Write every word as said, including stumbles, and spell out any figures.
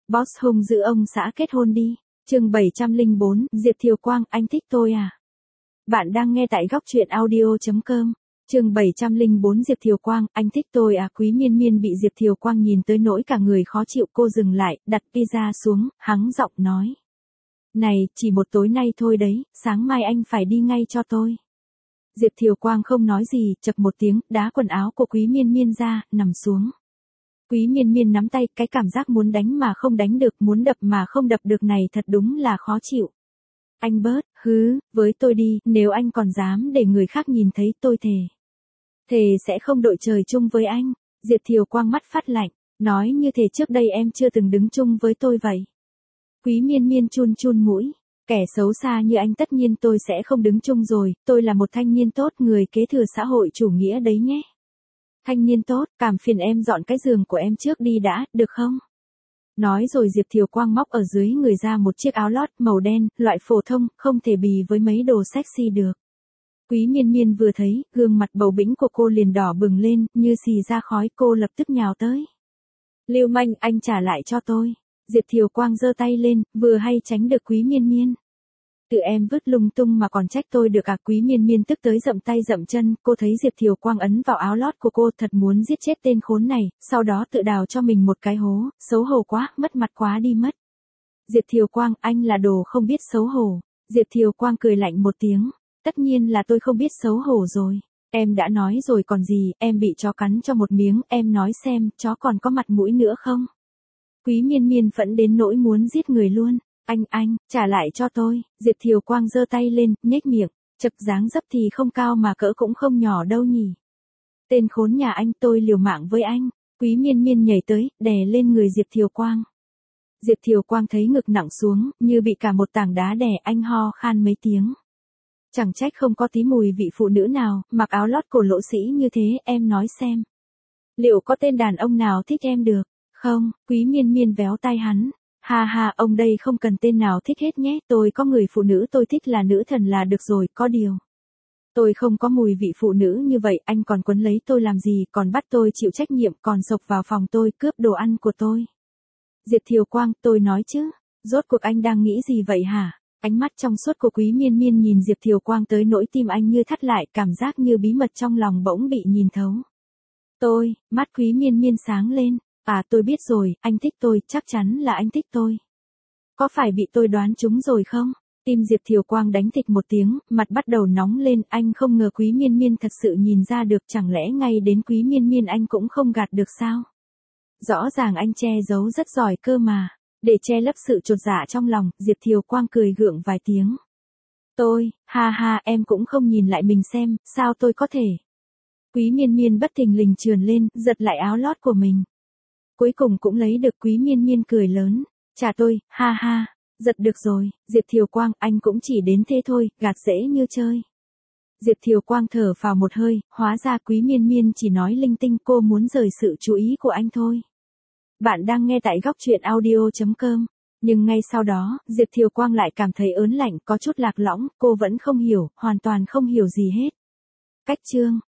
Boss hung dữ ông xã kết hôn đi. Chương bảy trăm lẻ bốn, Diệp Thiều Quang, anh thích tôi à? Bạn đang nghe tại góc truyện audio chấm com. Chương bảy trăm lẻ bốn Diệp Thiều Quang, anh thích tôi à? Quý Miên Miên bị Diệp Thiều Quang nhìn tới nỗi cả người khó chịu, cô dừng lại, đặt pizza xuống, hắng giọng nói. Này, chỉ một tối nay thôi đấy, sáng mai anh phải đi ngay cho tôi. Diệp Thiều Quang không nói gì, chậc một tiếng, đá quần áo của Quý Miên Miên ra, nằm xuống. Quý Miên Miên nắm tay, cái cảm giác muốn đánh mà không đánh được, muốn đập mà không đập được này thật đúng là khó chịu. Anh bớt, hứ, với tôi đi, nếu anh còn dám để người khác nhìn thấy tôi thề. Thề sẽ không đội trời chung với anh. Diệp Thiều Quang mắt phát lạnh, nói như thể trước đây em chưa từng đứng chung với tôi vậy. Quý Miên Miên chun chun mũi, kẻ xấu xa như anh tất nhiên tôi sẽ không đứng chung rồi, tôi là một thanh niên tốt, người kế thừa xã hội chủ nghĩa đấy nhé. Thanh niên tốt, cảm phiền em dọn cái giường của em trước đi đã, được không? Nói rồi Diệp Thiều Quang móc ở dưới người ra một chiếc áo lót màu đen, loại phổ thông, không thể bì với mấy đồ sexy được. Quý Miên Miên vừa thấy, gương mặt bầu bĩnh của cô liền đỏ bừng lên, như xì ra khói, cô lập tức nhào tới. Lưu manh, anh trả lại cho tôi. Diệp Thiều Quang giơ tay lên, vừa hay tránh được Quý Miên Miên. Tự em vứt lung tung mà còn trách tôi được à? Quý Miên Miên tức tới dậm tay dậm chân, cô thấy Diệp Thiều Quang ấn vào áo lót của cô, thật muốn giết chết tên khốn này, sau đó tự đào cho mình một cái hố, xấu hổ quá, mất mặt quá đi mất. Diệp Thiều Quang, anh là đồ không biết xấu hổ. Diệp Thiều Quang cười lạnh một tiếng, tất nhiên là tôi không biết xấu hổ rồi. Em đã nói rồi còn gì, em bị chó cắn cho một miếng, em nói xem, chó còn có mặt mũi nữa không? Quý Miên Miên phẫn đến nỗi muốn giết người luôn. Anh, anh, trả lại cho tôi. Diệp Thiều Quang giơ tay lên, nhếch miệng, chật dáng dấp thì không cao mà cỡ cũng không nhỏ đâu nhỉ. Tên khốn nhà anh, tôi liều mạng với anh. Quý Miên Miên nhảy tới, đè lên người Diệp Thiều Quang. Diệp Thiều Quang thấy ngực nặng xuống, như bị cả một tảng đá đè, anh ho khan mấy tiếng. Chẳng trách không có tí mùi vị phụ nữ nào, mặc áo lót cổ lỗ sĩ như thế, em nói xem. Liệu có tên đàn ông nào thích em được? Không, Quý Miên Miên véo tay hắn. Ha ha, ông đây không cần tên nào thích hết nhé, tôi có người phụ nữ tôi thích là nữ thần là được rồi, có điều. Tôi không có mùi vị phụ nữ như vậy, anh còn quấn lấy tôi làm gì, còn bắt tôi chịu trách nhiệm, còn xộc vào phòng tôi, cướp đồ ăn của tôi. Diệp Thiều Quang, tôi nói chứ, rốt cuộc anh đang nghĩ gì vậy hả? Ánh mắt trong suốt của Quý Miên Miên nhìn Diệp Thiều Quang tới nỗi tim anh như thắt lại, cảm giác như bí mật trong lòng bỗng bị nhìn thấu. Tôi, mắt Quý Miên Miên sáng lên. À, tôi biết rồi, anh thích tôi, chắc chắn là anh thích tôi. Có phải bị tôi đoán trúng rồi không? Tim Diệp Thiều Quang đánh thịch một tiếng, mặt bắt đầu nóng lên, anh không ngờ Quý Miên Miên thật sự nhìn ra được, chẳng lẽ ngay đến Quý Miên Miên anh cũng không gạt được sao? Rõ ràng anh che giấu rất giỏi cơ mà. Để che lấp sự chột dạ trong lòng, Diệp Thiều Quang cười gượng vài tiếng. Tôi, ha ha, em cũng không nhìn lại mình xem, sao tôi có thể? Quý Miên Miên bất thình lình trườn lên, giật lại áo lót của mình. Cuối cùng cũng lấy được. Quý Miên Miên cười lớn, trả tôi, ha ha, giật được rồi. Diệp Thiều Quang, anh cũng chỉ đến thế thôi, gạt dễ như chơi. Diệp Thiều Quang thở phào một hơi, hóa ra Quý Miên Miên chỉ nói linh tinh, cô muốn rời sự chú ý của anh thôi. Bạn đang nghe tại góc truyện audio chấm com. Nhưng ngay sau đó, Diệp Thiều Quang lại cảm thấy ớn lạnh, có chút lạc lõng, cô vẫn không hiểu, hoàn toàn không hiểu gì hết. Cách chương